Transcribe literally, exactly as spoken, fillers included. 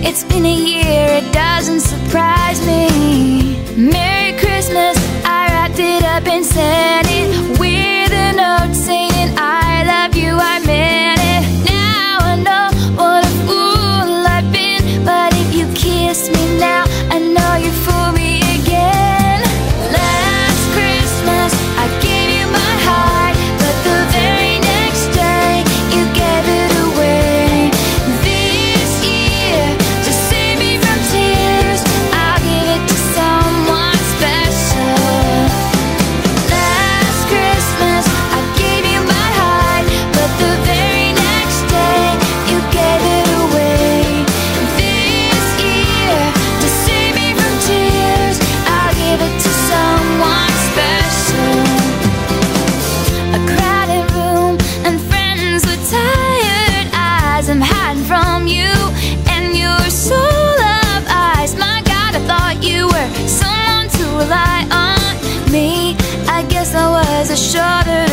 It's been a year, it doesn't surprise me. Merry Christmas, I wrapped it up and sent it with a note saying I love you, I meant it. Now I know what a fool I've been, but if you kiss me now, I know you fool me again. Last Christmas, I gave you my heart, but the very next day, you gave it away. This year, to save me from tears, I'll give it to someone special. Last Christmas, I gave you my heart, but the very next day, you gave it away. This year, to save me from tears, I'll give it to someone special. A crowded room and friends with tired eyes. I'm hiding from you and your soul of eyes. My God, I thought you were someone to rely on. Me, I guess I was a shorter